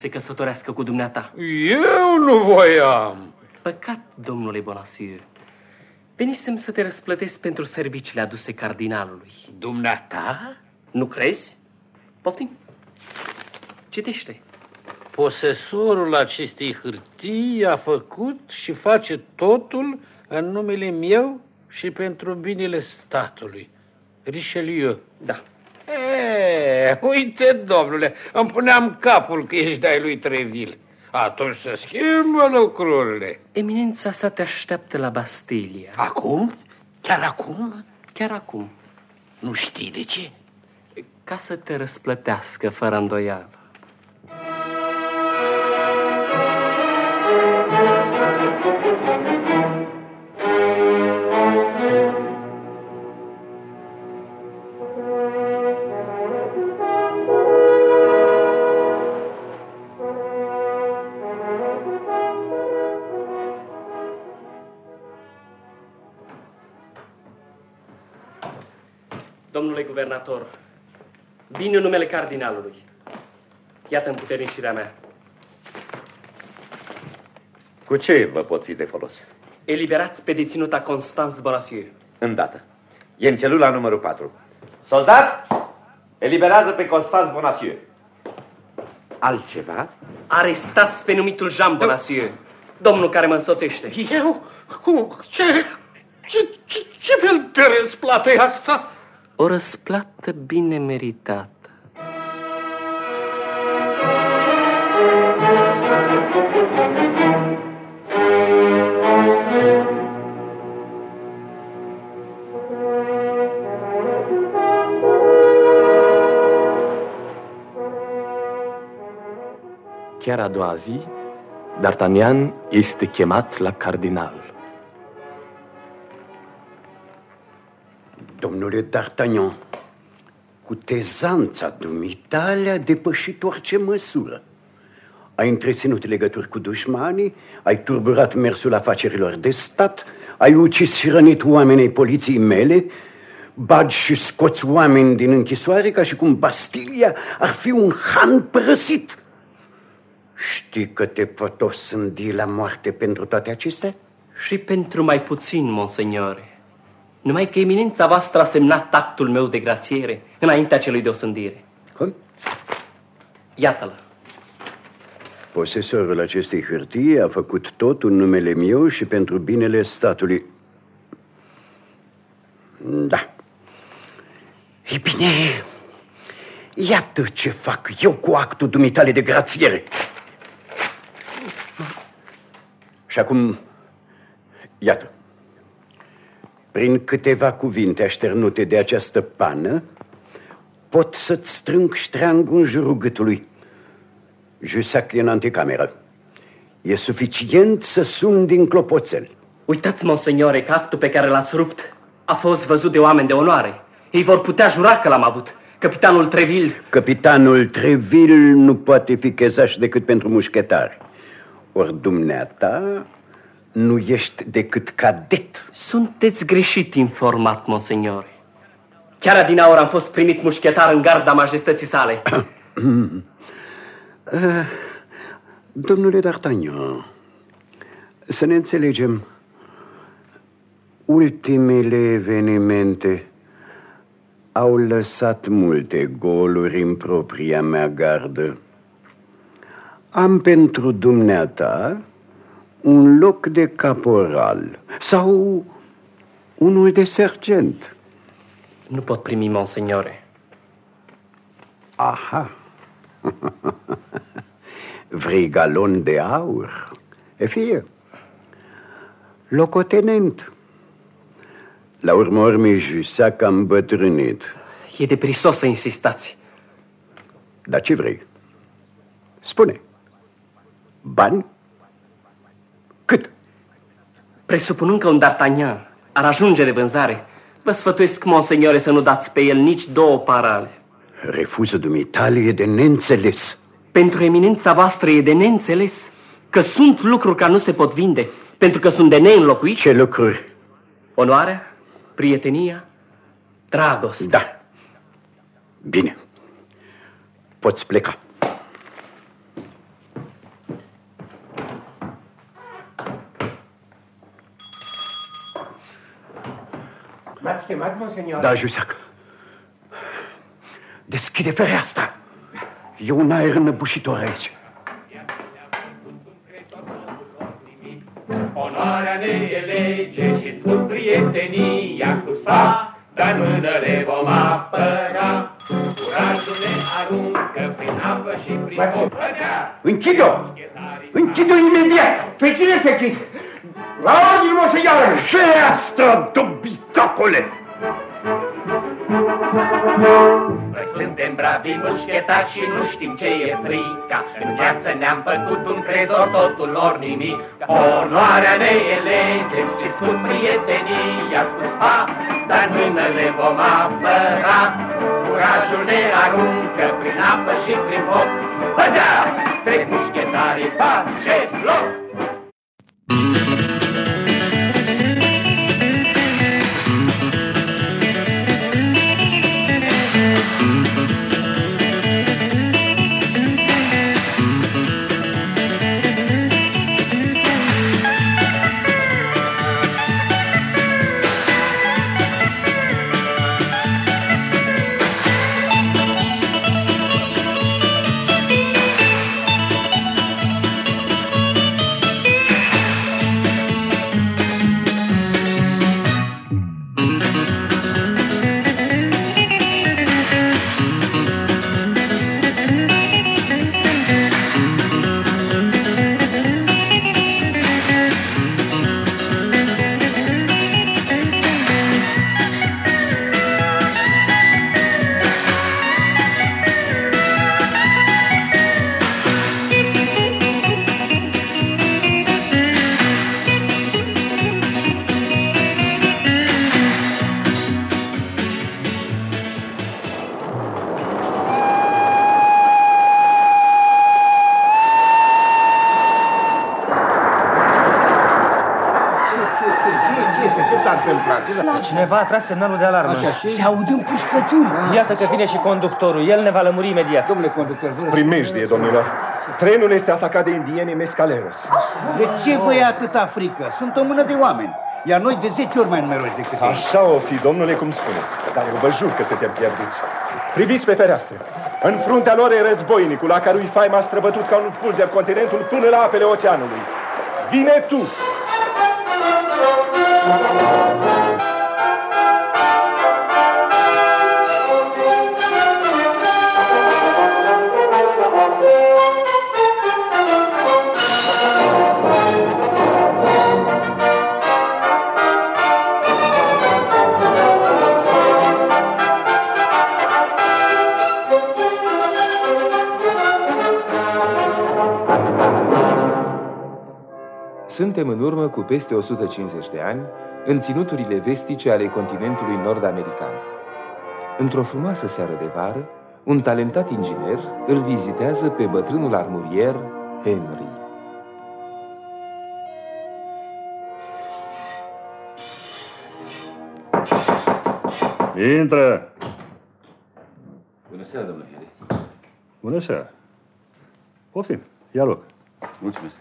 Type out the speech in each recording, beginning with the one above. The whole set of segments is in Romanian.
se căsătorească cu dumneata. Eu nu voiam. Păcat, domnule Bonacieux. Venisem să te răsplătesc pentru serviciile aduse cardinalului. Dumneata? Nu crezi? Poftim. Citește. Posesorul acestei hârtii a făcut și face totul în numele meu și pentru binele statului. Richelieu. Da. Uite, domnule, îmi puneam capul că ești de-ai lui Treville. Atunci se schimbă lucrurile. Eminența sa te așteaptă la Bastilia. Acum? Chiar acum? Chiar acum. Nu știi de ce? Ca să te răsplătească fără îndoială. Domnule guvernator, vin în numele cardinalului. Iată împuternicirea mea. Cu ce vă pot fi de folos? Eliberați pe deținuta Constance Bonacieux. Îndată. E în celula numărul 4. Soldat, eliberează pe Constance Bonacieux. Altceva? Arestați pe numitul Jean Bonacieux, domnul care mă însoțește. Eu? Cum? Ce fel de răsplată e asta? O răsplată bine meritată. Chiar a doua zi, D'Artagnan este chemat la cardinal. Domnule D'Artagnan, cutezanța dumitale a depășit orice măsură. Ai întreținut legături cu dușmanii, ai turburat mersul afacerilor de stat, ai ucis și rănit oamenii poliției mele, bagi și scoți oameni din închisoare ca și cum Bastilia ar fi un han părăsit. Știi că te pot osândi la moarte pentru toate acestea? Și pentru mai puțin, monseignore. Numai că eminența voastră a semnat actul meu de grațiere înaintea celui de osândire. Cum? Iată-l. Posesorul acestei hârtii a făcut tot în numele meu și pentru binele statului. Da. Ei bine, iată ce fac eu cu actul dumitale de grațiere. Și acum, iată. Prin câteva cuvinte așternute de această pană, pot să-ți strâng ștreangul în jurul gâtului. Jussac e în anticameră. E suficient să sun din clopoțel. Uitați, monseignore, că actul pe care l-ați rupt a fost văzut de oameni de onoare. Ei vor putea jura că l-am avut. Capitanul Treville. Capitanul Treville nu poate fi chezaș decât pentru mușchetari. Ori dumneata nu ești decât cadet. Sunteți greșit informat, monseignore. Chiar adineauri am fost primit mușchetar în garda majestății sale. Domnule D'Artagnan, să ne înțelegem. Ultimele evenimente au lăsat multe goluri în propria mea gardă. Am pentru dumneata un loc de caporal sau unul de sergent. Nu pot primi, monseignore. Aha. Vrei galon de aur? E fie. Locotenent. La urmă urmei, Jussac a îmbătrânit. E de prisos să insistați. Dar ce vrei? Spune. Bani? Cât? Presupunând că un D'Artagnan ar ajunge de vânzare, vă sfătuiesc, monseignore, să nu dați pe el nici 2 parale. Refuzul dumitale e de neînțeles. Pentru eminența voastră e de neînțeles că sunt lucruri care nu se pot vinde, pentru că sunt de neînlocuit. Ce lucruri? Onoarea, prietenia, dragostea. Da. Bine. Poți pleca. M-ați chemat, monseigneur? Da, Jusac. Deschide fereastra. E un aer înăbușitor aici. Onoarea ne e lege și spun prietenia cu sfa, dar mână le vom apăra. Curajul ne aruncă prin apă și prin foc. Închid-o! Închid-o imediat! Pe cine se închid? La ordine, monseigneur! Fereastra, dobitacole! Noi suntem bravi mușchetari și nu știm ce e frica. În viață ne-am făcut un trezor, totul ori nimic. Onoarea ne e lege și scurt prietenia cu sfa, dar mână le vom apăra. Curajul ne aruncă prin apă și prin foc. Băzea! Trec mușchetarii, faceți loc! Cineva a tras semnalul de alarmă. Se aud împușcături. Iată că vine și conductorul. El ne va lămuri imediat. Domnule conductor, primejdie, domnilor. Trenul este atacat de indienii mescaleros. De ce vă e atâta frică? Sunt o mână de oameni, iar noi de 10 ori mai numeroși decât ei. Așa o fi, domnule, cum spuneți. Dar eu vă jur că suntem pierduți. Priviți pe fereastră. În fruntea lor e războinicul, la cărui faima a străbătut ca un fulger continentul până la apele oceanului. Vine tu! Suntem în urmă cu peste 150 de ani în ținuturile vestice ale continentului nord-american. Într-o frumoasă seară de vară, un talentat inginer îl vizitează pe bătrânul armurier Henry. Intră! Bună seara, domnule Henry. Bună seara. Poftim, ia loc. Mulțumesc.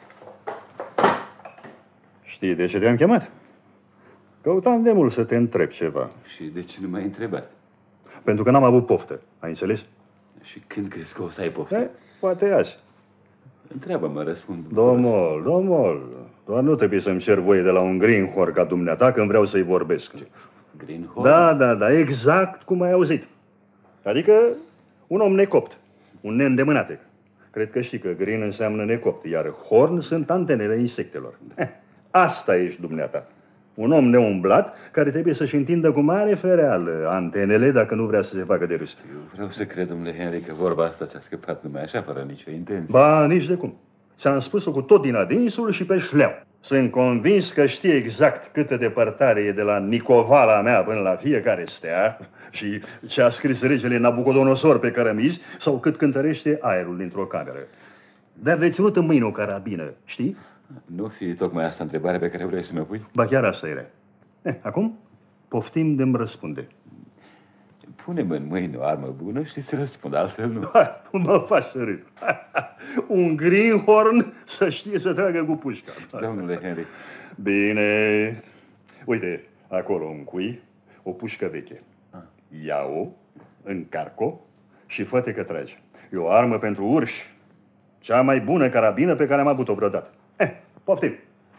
Știi de ce te-am chemat? Căutam de mult să te întreb ceva. Și de ce nu m-ai întrebat? Pentru că n-am avut poftă, ai înțeles? Și când crezi că o să ai poftă? Poate azi. Întreabă-mă, răspund. Domnul, doar nu trebuie să-mi cer voie de la un greenhorn ca dumneata când vreau să-i vorbesc. Greenhorn? Da, exact cum ai auzit. Adică un om necopt, un neîndemânatec. Cred că știi că green înseamnă necopt, iar horn sunt antenele insectelor. Asta ești dumneata. Un om neumblat care trebuie să-și întindă cu mare fereală antenele dacă nu vrea să se facă de râs. Eu vreau să cred, domnule Henry, că vorba asta ți-a scăpat numai așa, fără nicio intenție. Ba, nici de cum. Ți-am spus-o cu tot din adinsul și pe șleau. Sunt convins că știi exact câtă depărtare e de la Nicovala mea până la fiecare stea și ce a scris regele Nabucodonosor pe cărămizi sau cât cântărește aerul dintr-o cameră. Dar de ținut în mâine o carabină, știi? Nu fi tocmai asta întrebarea pe care vrei să mi-o pui? Ba chiar asta era. Acum poftim de-mi răspunde. Pune-mă în mâini o armă bună și îți răspund, altfel nu. Mă faci să râd. Un greenhorn să știe să tragă cu pușca. Domnule Henry. Bine. Uite, acolo un cui, o pușcă veche. Ia-o, încarc-o și fă-te că tragi. E o armă pentru urși. Cea mai bună carabină pe care am avut-o vreodată. Poftim!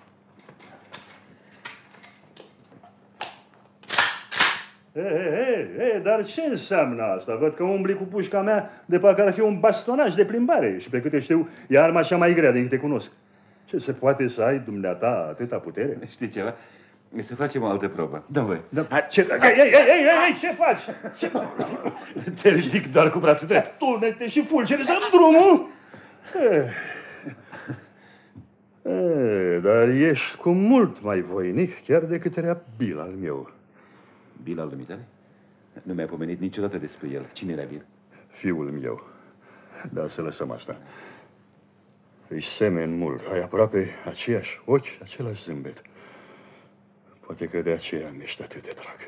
Dar ce înseamnă asta? Văd că umbli cu pușca mea de parcă ar fi un bastonaj de plimbare și pe câte știu, e arma cea mai grea din câte cunosc. Ce se poate să ai dumneata atâta putere? Știi ceva? Să facem o altă probă. Dă-mi voi. Ce faci? Te ridic doar cu brațul drept. Tunete și fulgere, dăm drumul! Dar ești cu mult mai voinic chiar decât era Bill al meu. Bill al dumitale? Nu mi-a pomenit niciodată despre el. Cine era Bill? Fiul meu. Dar să lăsăm asta. Îi semeni mult. Ai aproape aceiași ochi, același zâmbet. Poate că de aceea mi-ești atât de drag.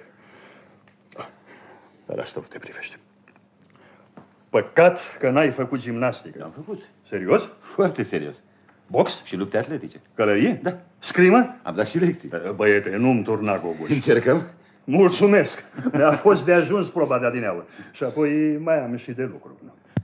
Dar asta nu te privește. Păcat că n-ai făcut gimnastică. Am făcut. Serios? Foarte serios. Box? Și lupte atletice. Călărie? Da. Scrimă? Am dat și lecții. Băiete, nu-mi turna goguș. Încercăm? Mulțumesc. Mi-a fost de ajuns proba de adineaură. Și apoi mai am și de lucru.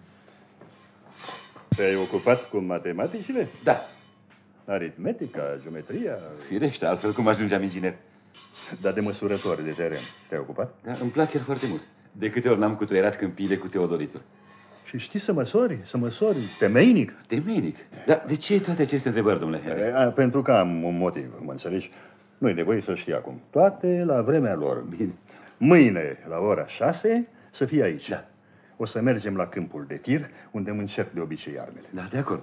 Te-ai ocupat cu matematicile? Da. Aritmetica, geometria? Firește, altfel cum ajungeam inginer. Dar de măsurători de teren. Te-ai ocupat? Da, îmi plac chiar foarte mult. De câte ori n-am cutreierat câmpiile cu teodolitul. Și știi să măsori? Să măsori temeinic? Temeinic? Dar de ce toate aceste întrebări, domnule Henry? Pentru că am un motiv, mă înțelegi? Nu-i nevoie să știi acum. Toate la vremea lor. Bine. Mâine, la ora 6, să fii aici. Da. O să mergem la câmpul de tir, unde îmi încerc de obicei armele. Da, de acord.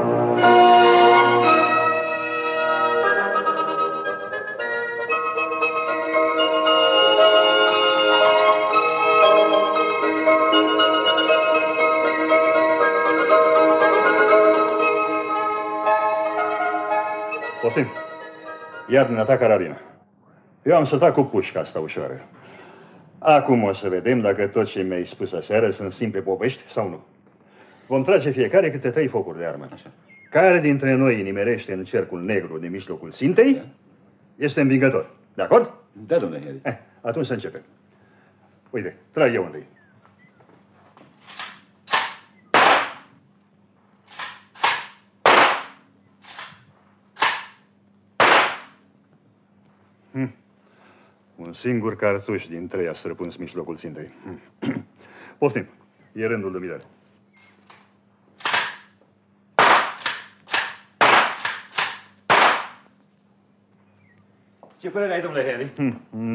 Poftim. Ia dumneata carabina. Eu am să trag cu pușca asta ușoară. Acum o să vedem dacă tot ce mi-ai spus aseară sunt simple povești sau nu. Vom trage fiecare câte 3 focuri de armă. Așa. Care dintre noi nimerește în cercul negru din mijlocul țintei, este învingător. De acord? Da, domnule Henry. Atunci să începem. Uite, trag eu întâi. Un singur cartuș din 3 a străpuns mijlocul țintei. Poftim, e rândul dumitale. Ce părere ai, domnule Henry?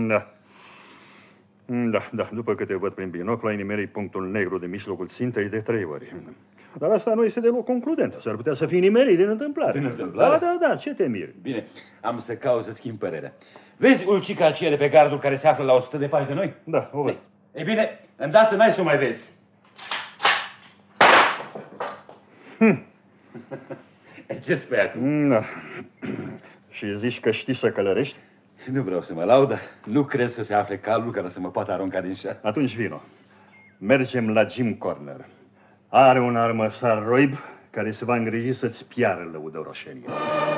Da, după câte văd prin binoclu, ai nimerit punctul negru de mijlocul țintei de 3 ori. Dar asta nu este deloc concludent. S-ar putea să fii nimerit din întâmplare. Din întâmplare? Da, ce te miri? Bine, am să caut să schimb părerea. Vezi ulcica aceea de pe gardul care se află la 100 de pași de noi? Da, o văd. Ei bine, îndată n-ai să o mai vezi. Ce spui acum? Da. Și zici că știi să călărești? Nu vreau să mă laud, dar nu cred să se afle calul care să mă poată arunca din șa. Atunci vino. Mergem la Jim Corner. Are un armăsar roib care se va îngriji să-ți piară lăudăroșenia.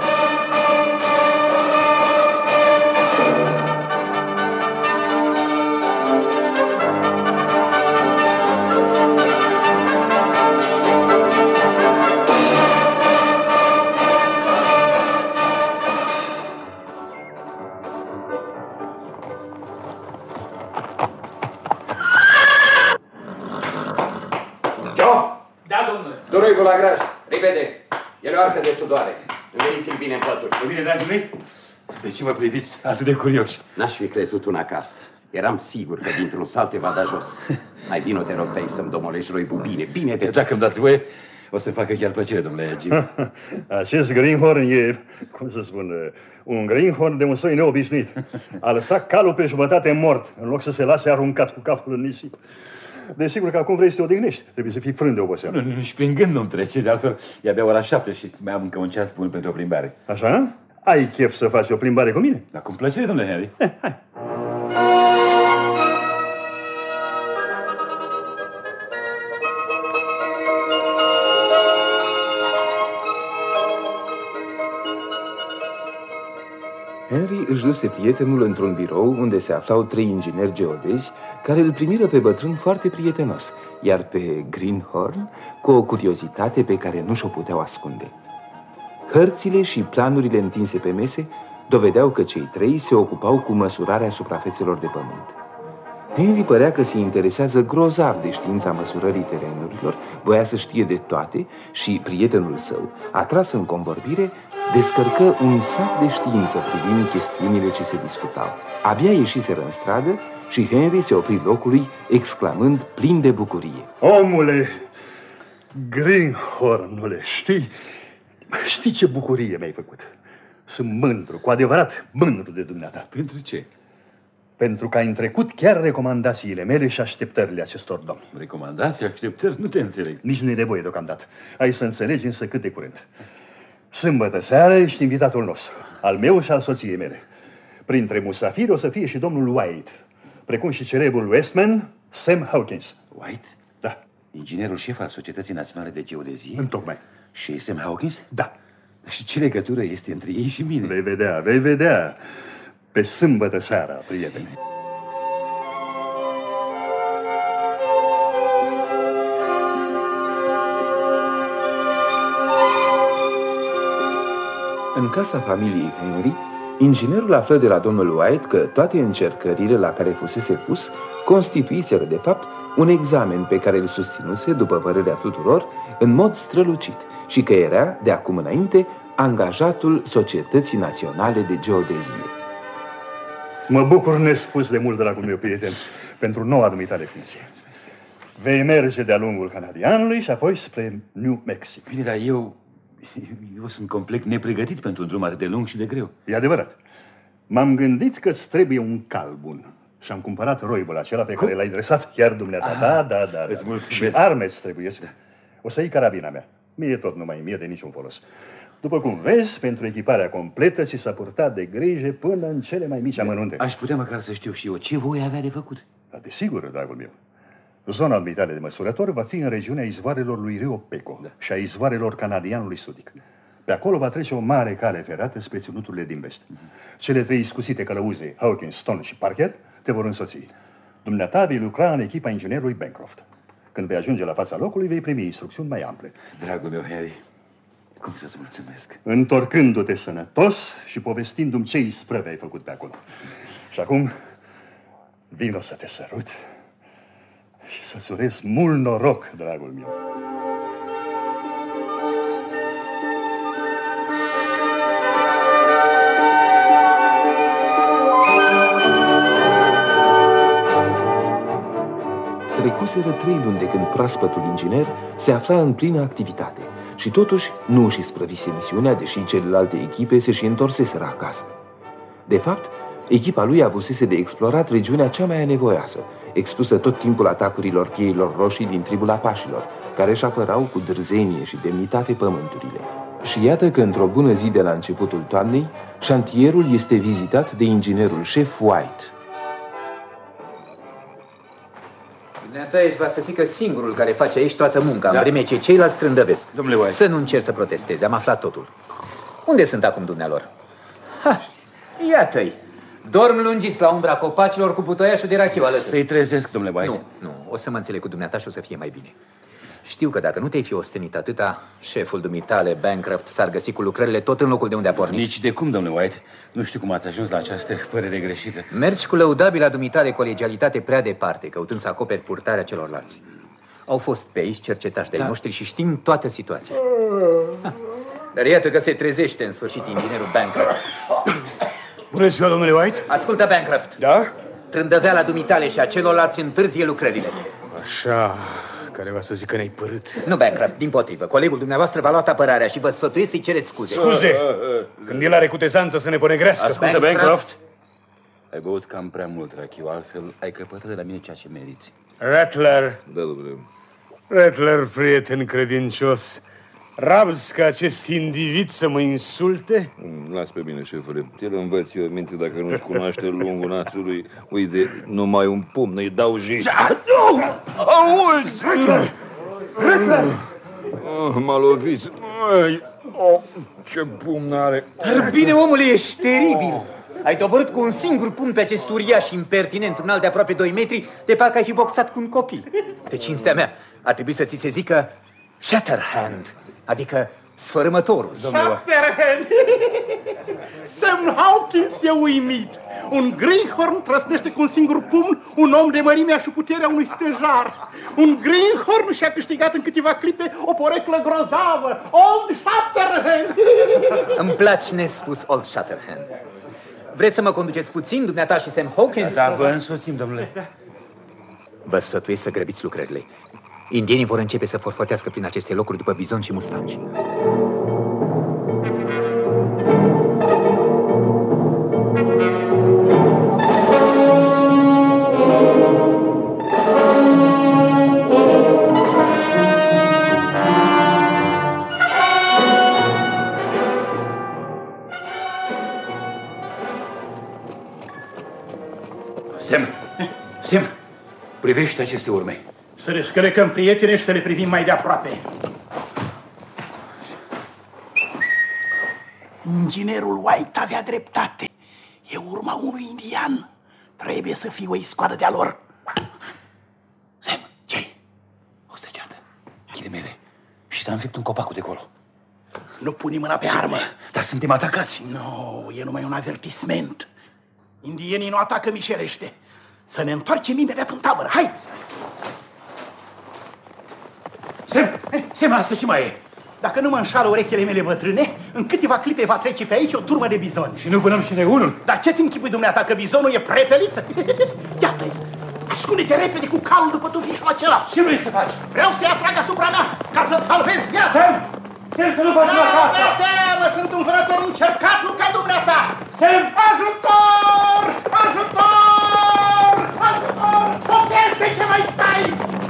Duroigul la graj, repede! El o arcă de sudoare. Veniți-l bine în pături. E bine, dragii mei? De ce mă priviți atât de curioși? N-aș fi crezut una ca asta. Eram sigur că dintr-un salt te va da jos. Hai, vino, te rog pe aici să-mi domolești roibul bine. Dacă îmi dați voie, o să-mi facă chiar plăcere, domnule Jim. Acest greenhorn e, cum să spun, un greenhorn de un soi neobișnuit. A lăsat calul pe jumătate mort, în loc să se lase aruncat cu capul în nisip. Desigur că acum vrei să te odihnești. Trebuie să fii frân de oboseală. Nu, nici prin gând nu-mi trece, de altfel e abia ora 7 și mai am încă un ceas bun pentru o plimbare. Așa? Ai chef să faci o plimbare cu mine? Da, cu plăcere, domnule Henry. Hai. Henry își duse prietenul într-un birou unde se aflau 3 ingineri geodezi care îl primiră pe bătrân foarte prietenos, iar pe Greenhorn cu o curiozitate pe care nu și-o puteau ascunde. Hărțile și planurile întinse pe mese dovedeau că cei 3 se ocupau cu măsurarea suprafețelor de pământ. Henry părea că se interesează grozav de știința măsurării terenurilor, voia să știe de toate și prietenul său, atras în convorbire, descărcă un sac de știință privind chestiunile ce se discutau. Abia ieșiseră în stradă și Henry se opri locului, exclamând plin de bucurie: Omule, Greenhornule, știi ce bucurie mi-ai făcut? Sunt mândru, cu adevărat mândru de dumneata. Pentru ce? Pentru că ai întrecut chiar recomandațiile mele și așteptările acestor domni. Recomandații, așteptări? Nu te înțeleg. Nici nu e nevoie deocamdată. Ai să înțelegi însă cât de curând. Sâmbătă seara ești invitatul nostru, al meu și al soției mele. Printre musafiri o să fie și domnul White, precum și celebrul Westman, Sam Hawkins. White? Da. Inginerul șef al Societății Naționale de Geodezie? Întocmai. Și Sam Hawkins? Da. Și ce legătură este între ei și mine? Vei vedea. Pe sâmbătă seara, prieteni. În casa familiei Henry, inginerul află de la domnul White că toate încercările la care fusese pus constituiseră, de fapt, un examen pe care îl susținuse, după părerea tuturor, în mod strălucit și că era, de acum înainte, angajatul Societății Naționale de Geodezie. Mă bucur nespus de mult, dragul meu prieten, pentru noua dumitale funcție. Vei merge de-a lungul Canadianului și apoi spre New Mexico. Bine, dar eu sunt complet nepregătit pentru un drum atât de lung și de greu. E adevărat. M-am gândit că îți trebuie un cal bun și am cumpărat roibul acela pe care l-ai dresat chiar dumneata. Da. Îți mulțumesc. Și arme îți trebuie. O să iei carabina mea. Mie tot numai mie de niciun folos. După cum vezi, pentru echiparea completă ți s-a purtat de grijă până în cele mai mici amănunte. Aș putea măcar să știu și eu ce voi avea de făcut. Dar desigur, dragul meu. Zona dumitale de măsurător va fi în regiunea izvoarelor lui Rio Peco și a izvoarelor Canadianului Sudic. Pe acolo va trece o mare cale ferată spre ținuturile din vest. Cele 3 iscusite călăuze, Hawkins, Stone și Parker, te vor însoți. Dumneata vei lucra în echipa inginerului Bancroft. Când vei ajunge la fața locului, vei primi instrucțiuni mai ample. Dragul meu, Harry, cum să-ți mulțumesc? Întorcându-te sănătos și povestindu-mi ce isprăve ai făcut pe acolo. Și acum, vino să te sărut și să-ți urez mult noroc, dragul meu. Trecuseră 3 luni de când proaspătul inginer se afla în plină activitate și totuși nu își isprăvise misiunea, deși celelalte echipe se și întorseseră acasă. De fapt, echipa lui avusese de explorat regiunea cea mai anevoioasă, expusă tot timpul atacurilor pieilor roșii din tribul apașilor, care își apărau cu dârzenie și demnitate pământurile. Și iată că într-o bună zi de la începutul toamnei, șantierul este vizitat de inginerul șef White. Dumneata ești, va să zică, singurul care face aici toată munca, în vreme ce ceilalți trândăvesc. Domnule White. Să nu încerci să protestezi, am aflat totul. Unde sunt acum dumnealor? Ha, iată-i. Dorm lungiți la umbra copacilor cu butoiașul de rachiu alături. Să-i trezesc, domnule White. Nu, o să mă înțeleg cu dumneata și o să fie mai bine. Știu că dacă nu te-ai fi ostenit atâta, șeful dumitale, Bancroft, s-ar găsi cu lucrările tot în locul de unde a pornit. Nici de cum, domnule White. Nu știu cum ați ajuns la această părere greșită. Mergi cu lăudabila dumitale colegialitate prea departe, căutând să acoperi purtarea celorlalți. Au fost pe aici cercetași de-ai noștri și știm toată situația. Dar iată că se trezește în sfârșit inginerul Bancroft. Bună ziua, domnule White. Ascultă, Bancroft. Da? Trândăveala dumitale și a celorlalți întârzie lucrările. Așa, care va să zică ne-ai părât. Nu, Bancroft, dimpotrivă. Colegul dumneavoastră v-a luat apărarea și vă sfătuiesc să-i cereți scuze. Scuze! Când el are cutezanță să ne ponegrească. Ascultă, Bancroft. Ai băut cam prea mult, rachiu, altfel ai căpătat de la mine ceea ce meriți. Rattler. Da, domnule. Rattler, prieten credincios. Rabzi ca acest individ să mă insulte? Las pe mine, șefule. El învăț eu minte dacă nu-și cunoaște lungul națului. Uite, numai un pumn îi dau jici. Nu! Auzi! Rattler! Rattler! M-a lovit. Ce pumn are. Bine, omule, ești teribil. Ai doborât cu un singur pumn pe acest uriaș impertinent, înalt de aproape 2 metri, de parcă ai fi boxat cu un copil. De cinstea mea, ar trebui să ți se zică Shatterhand, adică sfărâmătorul, domnule. Shatterhand! Sam Hawkins e uimit. Un greenhorn trăsnește cu un singur pumn un om de mărimea și puterea unui stejar. Un greenhorn și-a câștigat în câteva clipe o poreclă grozavă. Old Shatterhand! Îmi place nespus Old Shatterhand. Vreți să mă conduceți puțin, dumneata și Sam Hawkins? Da, vă însoțim, domnule. Vă sfătuiesc să grăbiți lucrările. Indienii vor începe să forfotească prin aceste locuri după bizon și mustangi. Sam, privește aceste urme. Să le scălecăm, prietene, și să le privim mai de aproape. Inginerul White avea dreptate. E urma unui indian. Trebuie să fie o iscoadă de-a lor. Sam, ce-i? O săgeată. Ghidemele. Și s-a înfipt un copacul de acolo. Nu pune mâna pe armă. Dar suntem atacați. Nu, e numai un avertisment. Indienii nu atacă mișelește. Să ne întoarcem imediat în tabără. Hai! Sam, asta și mai e. Dacă nu mă înșală urechile mele bătrâne, în câteva clipe va trece pe aici o turmă de bizoni. Și nu vânăm și noi unul. Dar ce-ți închipui dumneata, că bizonul e prepeliță? Iată-i! Ascunde-te repede cu calul după tufișul acela. Ce vrei să faci? Vreau să-i atrag asupra mea, ca să-ți salvez viața. Sam, să nu faci la asta! Mă sunt un vânător încercat, nu ca dumneata. Sam! Ajutor! Ajutor! Ajutor! Oprește, ce mai stai?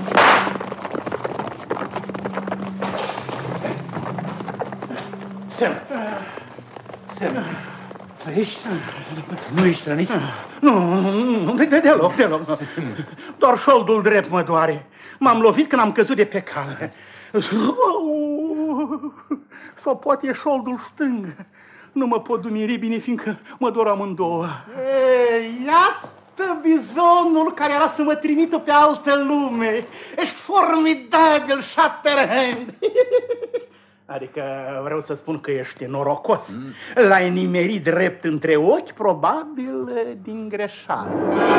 Sam, ești? Nu ești rănit? Nu, deloc. Doar șoldul drept mă doare. M-am lovit când am căzut de pe cale. Sau poate e șoldul stâng. Nu mă pot dumiri bine, fiindcă mă dor amândouă. Iată bizonul care era să mă trimită pe altă lume. Ești formidabil, Shatterhand. Adică vreau să spun că ești norocos. L-ai nimerit drept între ochi, probabil din greșeală.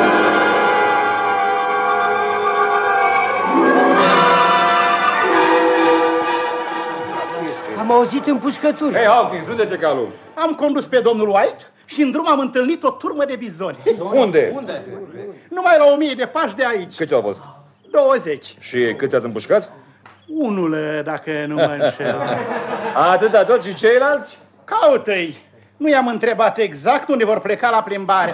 Am auzit împușcături. Hei, Hawkins, unde ți-e calul? Am condus pe domnul White și în drum am întâlnit o turmă de bizoni. Unde? Numai la 1000 de pași de aici. Câți au fost? 20. Și cât ați împușcat? Unul, dacă nu mă înșel. Atâta tot și ceilalți? Caută-i! Nu i-am întrebat exact unde vor pleca la plimbare.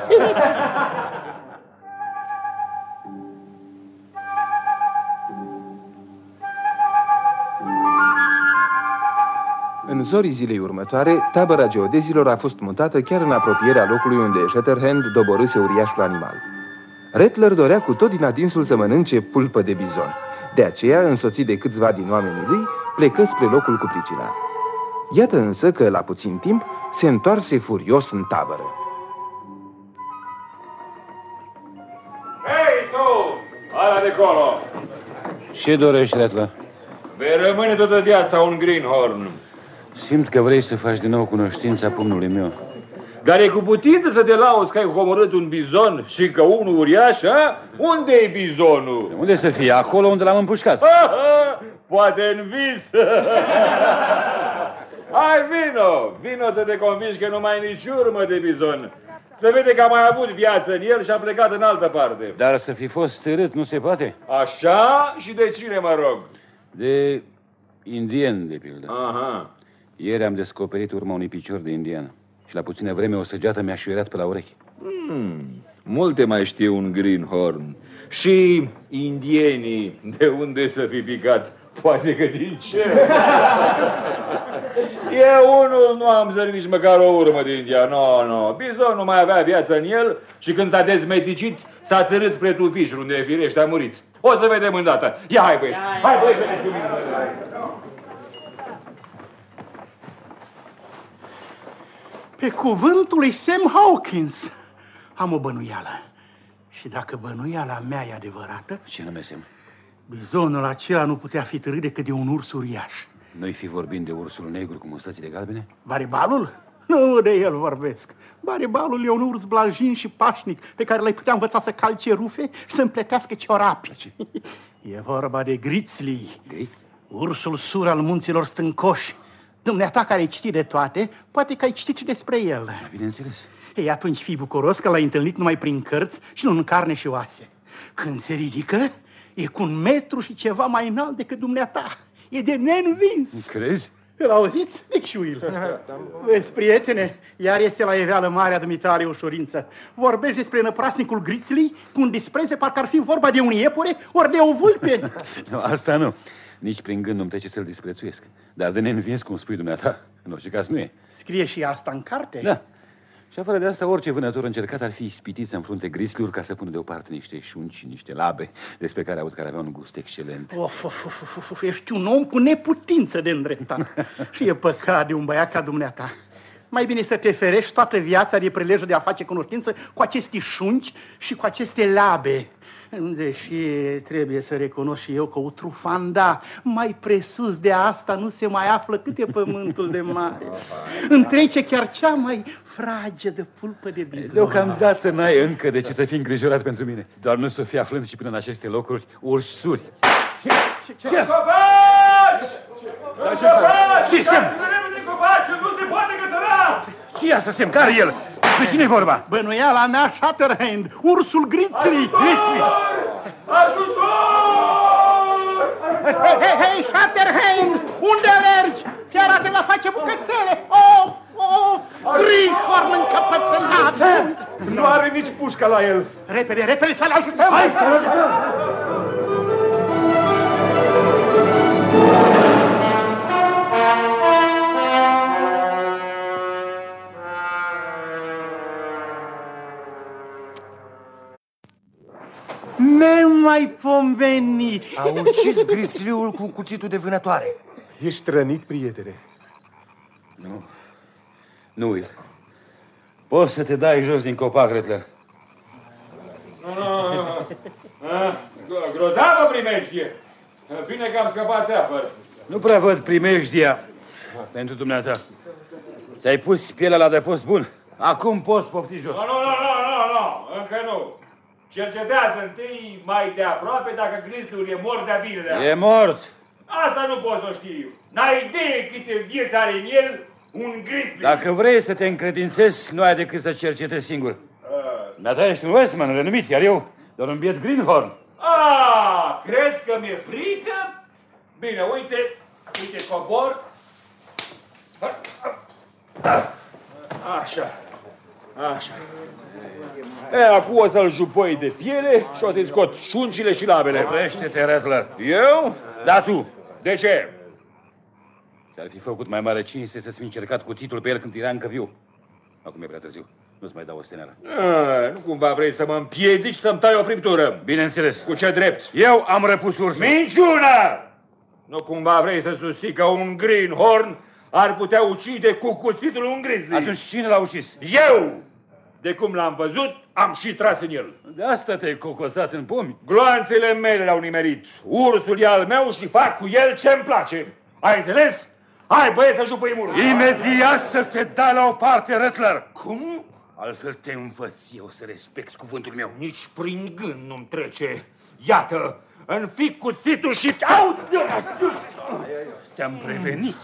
În zorii zilei următoare, tabăra geodezilor a fost mutată chiar în apropierea locului unde Shatterhand doborâse uriașul animal. Rattler dorea cu tot din adinsul să mănânce pulpă de bizon. De aceea, însoțit de câțiva din oamenii lui, plecă spre locul cu pricina. Iată însă că, la puțin timp, se întoarse furios în tabără. Hei, tu! Ala de colo! Ce dorești, Rattler? Vei rămâne toată viața un greenhorn. Simt că vrei să faci din nou cunoștința pumnului meu. Dar e cu putință să te lauzi că ai omorât un bizon și că unul uriaș, a? Unde e bizonul? De unde să fie? Acolo unde l-am împușcat. Poate în vis. Hai, vino să te convingi că nu mai ai nici urmă de bizon. Se vede că a mai avut viață în el și a plecat în altă parte. Dar să fi fost târât nu se poate? Așa? Și de cine, mă rog? De indieni, de pildă. Aha. Ieri am descoperit urma unui picior de indian. Și la puțină vreme o săgeată mi-a șuierat pe la urechi. Multe mai știe un greenhorn. Și indienii de unde să fi picat? Poate că din ce? Eu unul nu am zărit nici măcar o urmă de indian. No. Bizon nu mai avea viață în el și când s-a dezmeticit s-a târât spre tufișul unde firește a murit. O să vedem îndată. Ia, hai băieți! Hai băieți, Pe cuvântul lui Sam Hawkins am o bănuială. Și dacă bănuiala mea e adevărată... Ce nume, Sam? Bizonul acela nu putea fi târât decât de un urs uriaș. Noi fi vorbind de ursul negru cu mustațile galbene? Baribalul? Nu de el vorbesc. Baribalul e un urs blajin și pașnic pe care l-ai putea învăța să calce rufe și să împletească ciorapi. E vorba de Grizzly. Ursul sur al munților stâncoși. Dumneata care ai citit de toate, poate că ai citit și despre el. Bineînțeles. Ei, atunci fii bucuros că l-ai întâlnit numai prin cărți și nu în carne și oase. Când se ridică, e cu 1 metru și ceva mai înalt decât dumneata. E de neînvins. Crezi? Îl auziți? Nici și Will. Vezi, prietene, iar iese la iveală marea dumitale ușurință. Vorbești despre năprasnicul Grizzly cu un dispreț parcă ar fi vorba de un iepure ori de o vulpe. Nu, asta nu. Nici prin gând nu-mi trece să-l disprețuiesc. Dar de neînvins, cum spui dumneata, în orice caz nu e. Scrie și asta în carte? Da. Și afară de asta, orice vânător încercat ar fi ispitit să înfrunte grizzly-uri ca să pună deoparte niște șunci și niște labe, despre care aud că aveau un gust excelent. Of, ești un om cu neputință de îndreptat. Și e păcat de un băiat ca dumneata. Mai bine să te ferești toată viața de prilejul de a face cunoștință cu aceste șunci și cu aceste labe. Deși trebuie să recunosc și eu că o trufanda mai presus de asta nu se mai află cât e pământul de mare. Întrece chiar cea mai fragedă pulpă de bizon. Deocamdată n-ai încă de ce să fii îngrijorat pentru mine. Doar nu să fii aflând și până în aceste locuri ursuri. Ce copaci! Ce semn? Nu se poate cătăra! Ce e asta, semn? Care e el? Pe cine-i vorba? Bănuiala mea, Shatterhand, ursul Grizzly. Ajutor! Hei, Shatterhand, unde alergi? Fiara te va face bucățele. Greenhorn încăpățânat. Nu are nici pușca la el. Repede, să-l ajutăm. Hai, să-l ajutăm. Nemaipomenit! A ucis grizzly-ul cu cuțitul de vânătoare. Ești rănit, prietene. Nu, Will. Poți să te dai jos din copac, Rattler. Grozavă primejdie! Bine că am scăpat de apă. Nu prea văd primejdia pentru dumneata. Ți-ai pus pielea la adăpost bun. Acum poți pofti jos. Nu, încă nu. Cercetează întâi mai de aproape dacă grizzly-ul e mort de-a bine de-a. E mort. Asta nu pot să știu. N-ai idee câte vieți are în el un grizzly. Dacă vrei să te încredințezi, nu ai decât să cercetezi singur. Dumneata ești un Westman renumit, iar eu doar un biet Greenhorn. Crezi că mi-e frică? Bine, uite, cobor. Așa. Acum o să-l jupoi de piele și o să-i scot șuncile și labele. Oprește-te, Rattler. Eu? Da, tu. De ce? Ți-ar fi făcut mai mare cinste să-ți fi încercat cuțitul pe el când era încă viu. Acum e prea târziu. Nu-ți mai dau o steneală. Nu cumva vrei să mă împiedici să-mi tai o friptură? Bineînțeles. Cu ce drept? Eu am răpus ursul. Minciună! Nu cumva vrei să susții că un greenhorn ar putea ucide cu cuțitul un grizzly? Atunci cine l-a ucis? Eu! De cum l-am văzut, am și tras în el. De asta te-ai cocoțat în pomi? Gloanțele mele l-au nimerit. Ursul e al meu și fac cu el ce-mi place. Ai înțeles? Hai, băieți, să jupăim ursul. Imediat să te dai la o parte, Rattler. Cum? Altfel te învăț eu să respecti cuvântul meu. Nici prin gând nu-mi trece. Iată, înfic cuțitul și... Au! Te-am prevenit.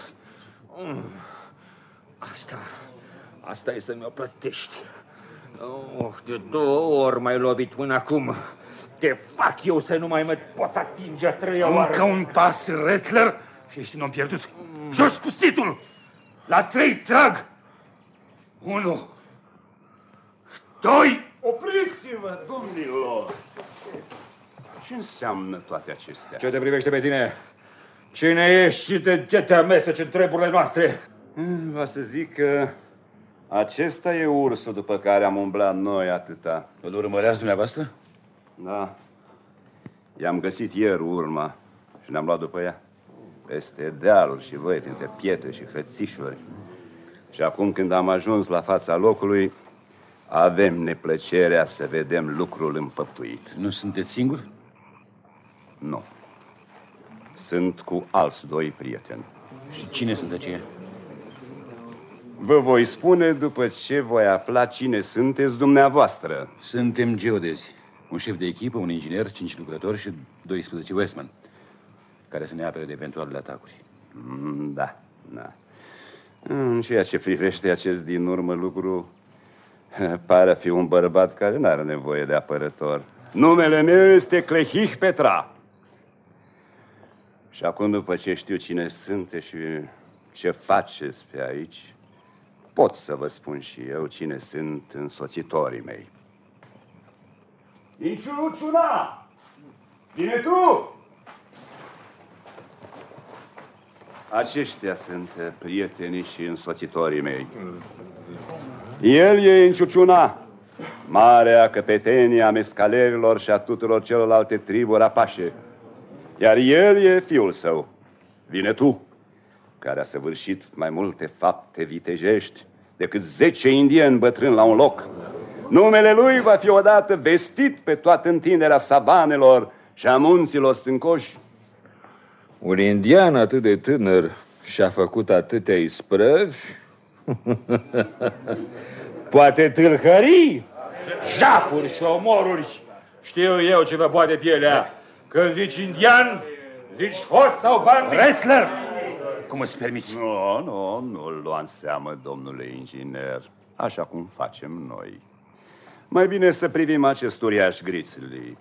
Asta e să mi-o plătești. De 2 ori m-ai lovit până acum. Te fac eu să nu mai mă pot atinge a 3-a oară. Încă un pas, Rattler, și ești un om pierdut. Jos cuțitul! La 3 trag! 1, 2... Opriți-vă, domnilor! Ce înseamnă toate acestea? Ce te privește pe tine? Cine ești și de ce te amesteci în treburile noastre? Va să zic că acesta e ursul după care am umblat noi atâta. Îl urmăreați dumneavoastră? Da. I-am găsit ieri urma și ne-am luat după ea. Peste dealuri și voi, printre pietre și hățișuri. Și acum când am ajuns la fața locului, avem neplăcerea să vedem lucrul înfăptuit. Nu sunteți singuri? Nu. Sunt cu alți 2 prieteni. Și cine sunt aceia? Vă voi spune după ce voi afla cine sunteți dumneavoastră. Suntem geodezi. Un șef de echipă, un inginer, 5 lucrători și 12 Westman, care să ne apere de eventualele atacuri. Da. În ceea ce privește acest din urmă lucru, pare a fi un bărbat care nu are nevoie de apărător. Numele meu este Clehih Petra. Și acum, după ce știu cine sunteți și ce faceți pe aici, pot să vă spun și eu cine sunt însoțitorii mei. Inciuciuna! Vine tu! Aceștia sunt prietenii și însoțitorii mei. El e Inciuciuna, marea căpetenie a mescalerilor și a tuturor celorlalte triburi apașe. Iar el e fiul său, Vine tu, care a săvârșit mai multe fapte vitejești decât 10 indieni bătrâni la un loc. Numele lui va fi odată vestit pe toată întinderea savanelor și a munților stâncoși. Un indian atât de tânăr și-a făcut atâtea isprăvi? Poate tâlhării, jafuri și omoruri. Știu eu ce vă poate pielea. Când zici indian, zici hoț sau bandit. Rettler! Cum îți permiți? Nu-l lua în seamă, domnule inginer, așa cum facem noi. Mai bine să privim acest uriaș Grizzly.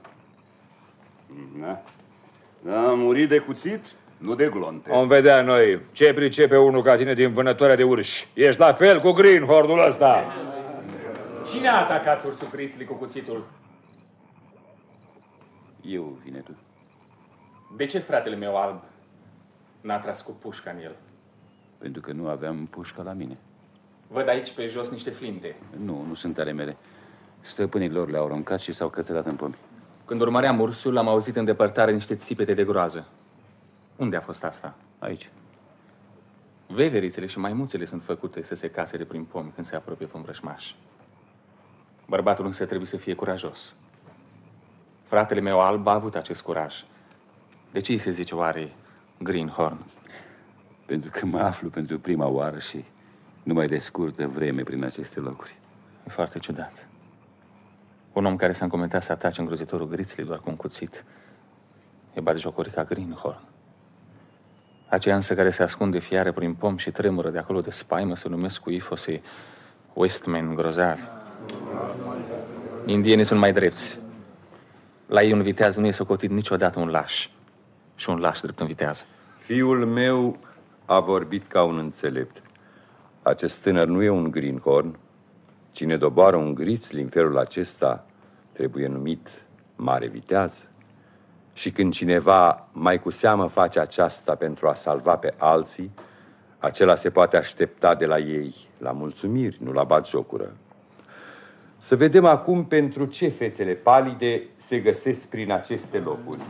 A murit de cuțit, nu de glonte. Om vedea noi ce pricepe unul ca tine din vânătoarea de urși. Ești la fel cu Greenhornul ăsta. Cine a atacat ursul Grizzly cu cuțitul? Eu, vine tu. De ce fratele meu alb n-a tras cu pușca în el? Pentru că nu aveam pușca la mine. Văd aici pe jos niște flinte. Nu sunt ale mele. Stăpânii lor le-au aruncat și s-au cățărat în pomi. Când urmăream ursul, am auzit în depărtare niște țipete de groază. Unde a fost asta? Aici. Veverițele și maimuțele sunt făcute să se casere prin pomi când se apropie pe un vrășmaș. Bărbatul însă trebuie să fie curajos. Fratele meu alb a avut acest curaj. De ce îi se zice oare Greenhorn? Pentru că mă aflu pentru prima oară și numai de scurtă vreme prin aceste locuri. E foarte ciudat. Un om care s-a încomendat să atace îngrozitorul Grizzly doar cu un cuțit e batjocori ca Greenhorn. Aceia însă care se ascunde fiare prin pom și tremură de acolo de spaimă se numesc cu ifose Westmen grozavi. Indienii sunt mai drepți. La ei un viteaz nu e socotit niciodată un laș. Și un laș drept un viteaz. Fiul meu a vorbit ca un înțelept. Acest tânăr nu e un Greenhorn. Cine doboară un Grizzly în felul acesta trebuie numit mare viteaz. Și când cineva mai cu seamă face aceasta pentru a salva pe alții, acela se poate aștepta de la ei la mulțumiri, nu la batjocură. Să vedem acum pentru ce fețele palide se găsesc prin aceste locuri.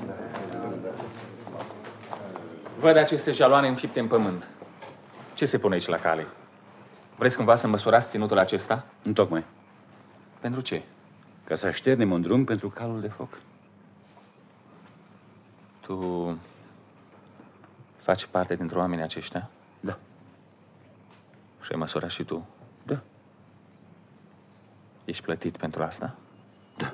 Văd aceste jaloane înfipte în pământ. Ce se pune aici la cale? Vreți cumva să măsurați ținutul acesta? Întocmai. Pentru ce? Ca să așternem un drum pentru calul de foc. Tu faci parte dintre oamenii aceștia? Da. Și ai măsurat și tu? Da. Ești plătit pentru asta? Da.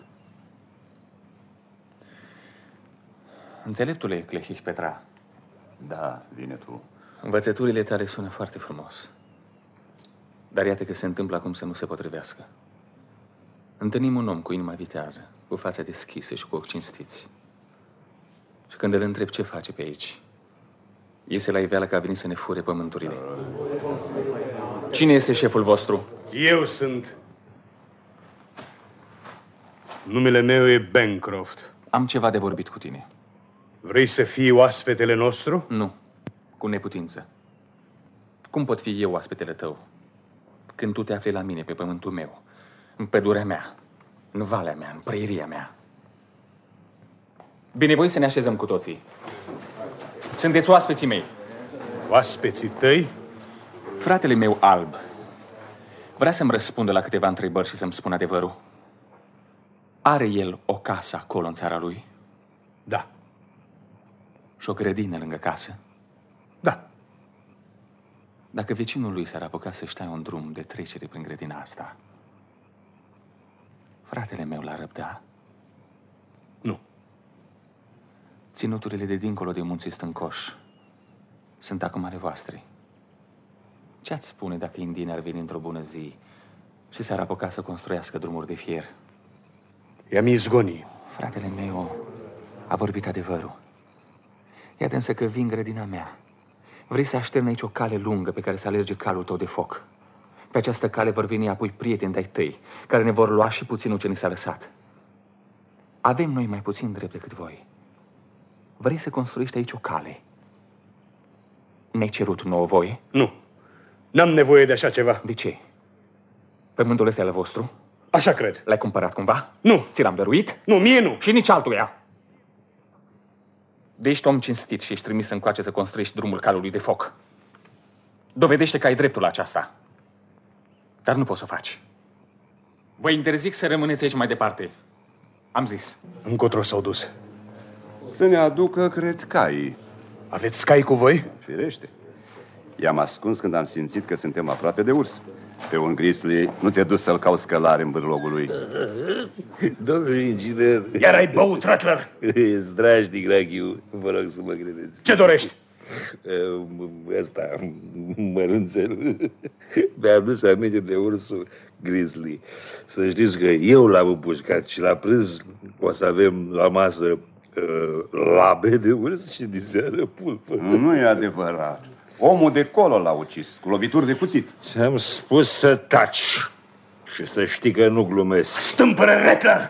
Înțeleptule Clehih Petra. Da, vine tu. Învățăturile tale sună foarte frumos. Dar iată că se întâmplă acum să nu se potrivească. Întâlnim un om cu inima vitează, cu fața deschisă și cu ochi cinstiți. Și când îl întreb ce face pe aici, iese la iveală că a venit să ne fure pământurile. Cine este șeful vostru? Eu sunt. Numele meu e Bancroft. Am ceva de vorbit cu tine. Vrei să fii oaspetele nostru? Nu, cu neputință. Cum pot fi eu oaspetele tău când tu te afli la mine pe pământul meu, în pădurea mea, în valea mea, în prăiria mea? Bine, voi să ne așezăm cu toții. Sunteți oaspeții mei. Oaspeții tăi? Fratele meu alb Vrea să-mi răspundă la câteva întrebări și să-mi spună adevărul. Are el o casă acolo în țara lui? Da. Și o grădină lângă casă? Da. Dacă vecinul lui s-ar apuca să-și taie un drum de trecere prin grădina asta, fratele meu l-ar răbda? Nu. Ținuturile de dincolo de munții Stâncoș sunt acum ale voastre. Ce-ați spune dacă indienii ar veni într-o bună zi și s-ar apuca să construiască drumuri de fier? I-am izgoni. Fratele meu a vorbit adevărul. Iată însă că vin grădina mea. Vrei să aștern aici o cale lungă pe care să alerge calul tău de foc. Pe această cale vor veni apoi prieteni de-ai tăi, care ne vor lua și puținul ce ni s-a lăsat. Avem noi mai puțin drept decât voi. Vrei să construiești aici o cale? Ne-ai cerut nouă voie? Nu. N-am nevoie de așa ceva. De ce? Pământul ăsta e al vostru? Așa cred. L-ai cumpărat cumva? Nu. Ți l-am dăruit? Nu, mie nu. Și nici altuia. De ești om cinstit și ești trimis încoace să construiești drumul calului de foc. Dovedește că ai dreptul la aceasta. Dar nu poți să o faci. Vă interzic să rămâneți aici mai departe. Am zis. Încotro s-au dus. Să ne aducă, cred, caii. Aveți cai cu voi? Firește. I-am ascuns când am simțit că suntem aproape de urs. Pe un grizzly nu te duci să-l cauți călare în bârlogul lui. Domnule inginer... Iar ai băut, Rattler? E strașnic, Rachiu. Vă rog să mă credeți. Ce dorești? Ăsta, mărunțel. Mi-a adus aminte de ursul grizzly. Să știți că eu l-am împușcat și la prânz o să avem la masă labe de urs și de seară pulpă. Nu e adevărat. Omul de colo l-a ucis, cu lovituri de cuțit. Ți-am spus să taci și să știi că nu glumesc. Stâmpără, Rattler!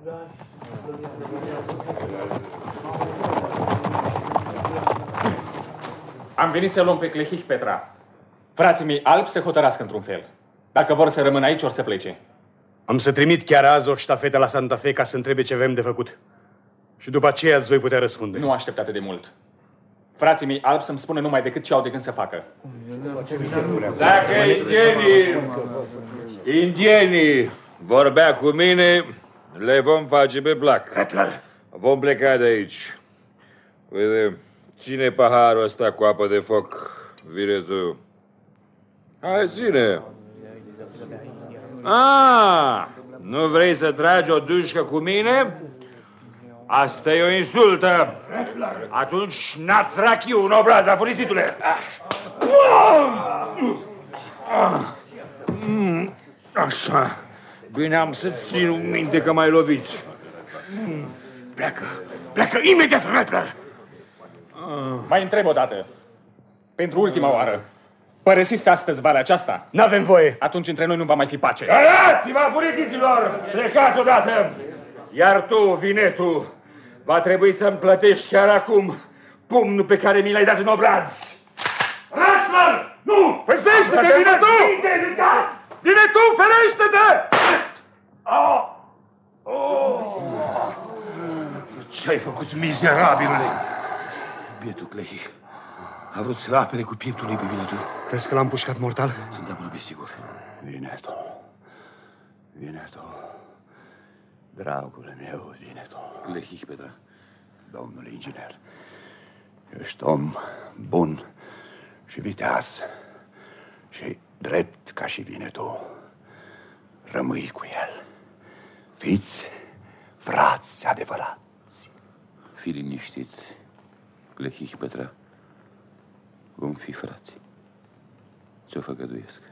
Am venit să luăm pe Clehih Petra. Frații mei albi se hotărască într-un fel. Dacă vor să rămână aici, ori să plece. Am să trimit chiar azi o ștafetă la Santa Fe ca să întrebe ce avem de făcut. Și după aceea îți voi putea răspunde. Nu aștept atât de mult. Frații mei albi să-mi spună numai decât ce au de gând să facă. Dacă indienii vorbea cu mine, le vom face pe plac. Rattler! Vom pleca de aici. Uite, ține paharul ăsta cu apă de foc. Vine tu. Hai, ține. Nu vrei să tragi o dușcă cu mine? Asta e o insultă. Atunci n-ați rachiu în obraza, furisitule. Așa. Bine, am să țin minte că m-ai lovit. Pleacă imediat, Rattler! Mai întreb o dată. Pentru ultima oară. Părăsiți astăzi valea aceasta? N-avem voie. Atunci între noi nu va mai fi pace. Cărați-vă, furitiților! Plecați odată! Iar tu, Vinetu, va trebui să-mi plătești chiar acum pumnul pe care mi l-ai dat în obraz. Rattler! Nu! Păzește-te, Vinetu! Vinetu, ferește-te! Ce-ai făcut, mizerabilule? Bietul Clehih a vrut să-l apere cu pieptul lui pe Vinetu. Crezi că l-am pușcat mortal? Sunt aproape sigur. Vinetu. Dragul meu, Vinetu. Clehih Petra. Domnule inginer, ești om bun și viteaz și drept ca și Vinetu. Rămâi cu el. Fiți frați adevărați. Fii liniștit, Clehih Petra. Vom fi frați. Ți-o făgăduiesc.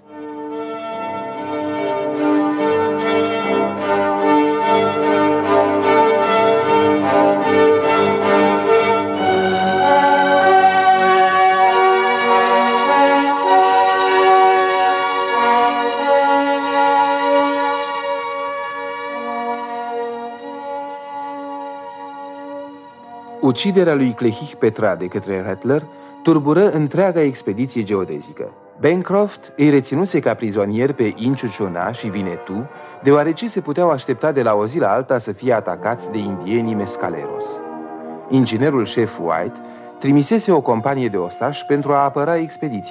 Uciderea lui Clehih Petra de către Rattler turbură întreaga expediție geodezică. Bancroft îi reținuse ca prizonieri pe Inchuchuna și Vinetu, deoarece se puteau aștepta de la o zi la alta să fie atacați de indienii Mescaleros. Inginerul șef White trimisese o companie de ostași pentru a apăra expediția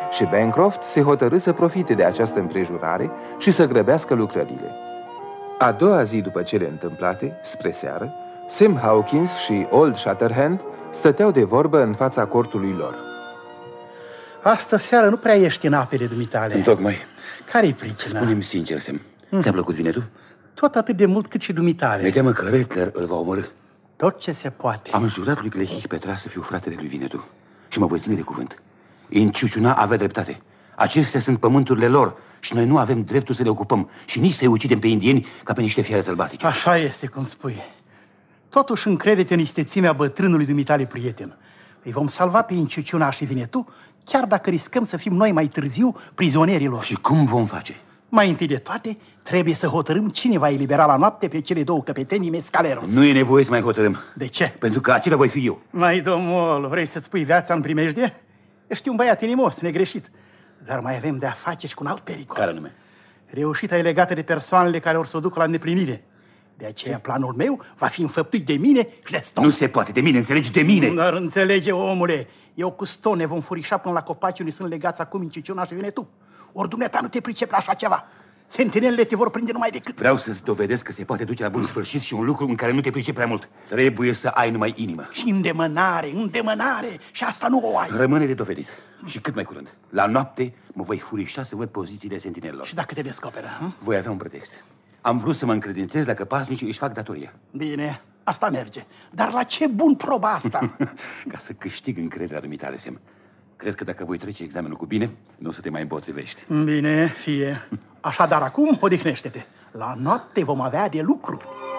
și Bancroft se hotărâ să profite de această împrejurare și să grăbească lucrările. A doua zi după cele întâmplate, spre seară, Sam Hawkins și Old Shatterhand stăteau de vorbă în fața cortului lor. Astă seară nu prea ești în apele dumitale. Întocmai. Care-i pricina? Spune-mi sincer, Sam, ți-a plăcut vinetul? Tot atât de mult cât și dumitale. Mi-e teamă că Rattler îl va omorî. Tot ce se poate. Am jurat lui Clehich Petra să fiu fratele lui Vinetu și mă voi ține de cuvânt. Inciuciuna avea dreptate. Acestea sunt pământurile lor și noi nu avem dreptul să le ocupăm și nici să-i ucidem pe indieni ca pe niște fiare sălbatice. Așa este, cum spui. Totuși încrede-te în istețimea bătrânului dumitale prieten. Îi vom salva pe Inciuciuna și Vinetu, chiar dacă riscăm să fim noi mai târziu prizonierii lor. Și cum vom face? Mai întâi de toate, trebuie să hotărâm cine va elibera la noapte pe cele două căpetenii Mescaleros. Nu e nevoie să mai hotărâm. De ce? Pentru că acela voi fi eu. Mai domnul, vrei să-ți pui viața în primejdie? Ești un băiat inimos, negreșit. Dar mai avem de-a face și cu un alt pericol. Care nume? Reușita e legată de persoanele care or să o ducă la îndeplinire. De aceea planul meu va fi înfăptuit de mine și de Stone. Nu se poate, de mine, înțelegi, de mine. Dar înțelege, omule. Eu cu Stone ne vom furișa până la copaci unde sunt legați acum Inciuciuna și Vinetu. Ori dumneata nu te pricepi la așa ceva. Sentinelele te vor prinde numai decât. Vreau să-ți dovedesc că se poate duce la bun sfârșit și un lucru în care nu te pricepi prea mult. Trebuie să ai numai inimă. Și îndemânare. Și asta nu o ai. Rămâne de dovedit. Și cât mai curând. La noapte mă voi furișa să văd pozițiile sentinelelor. Și dacă te descoperă? Voi avea un pretext. Am vrut să mă încredințez dacă pasnicii își fac datoria. Bine, asta merge. Dar la ce bun proba asta? Ca să câștig încrederea dumitale, Sam. Cred că dacă voi trece examenul cu bine, nu o să te mai împotrivești. Bine, fie. Așadar, acum odihnește-te. La noapte vom avea de lucru.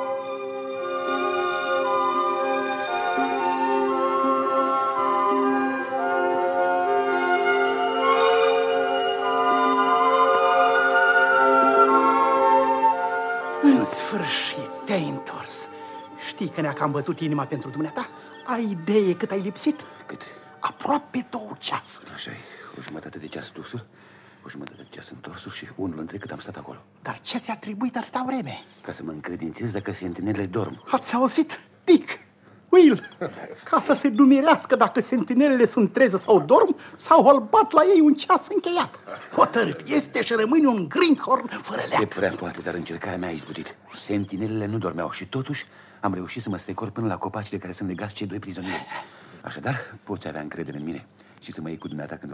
În sfârșit, te-ai întors. Știi că ne-a cam bătut inima pentru dumneata? Ai idee cât ai lipsit? Cât? Aproape 2 ceasuri. Așa-i, o jumătate de ceas dusul, o jumătate de ceas întorsul și unul între cât am stat acolo. Dar ce ți-a trebuit atâta vreme? Ca să mă încredințez dacă sentinelele dorm. Ați auzit? Dick, Will, ca să se dumirească dacă sentinelele sunt treze sau dorm, sau holbat la ei un ceas încheiat. Hotărât este și rămâne un greenhorn fără leac. Se prea poate, dar încercarea mea a izbutit. Sentinelele nu dormeau și totuși am reușit să mă strecor până la copacii de care sunt legați cei 2 prizonieri. Așadar, poți avea încredere în mine și să mă iei cu dumneata când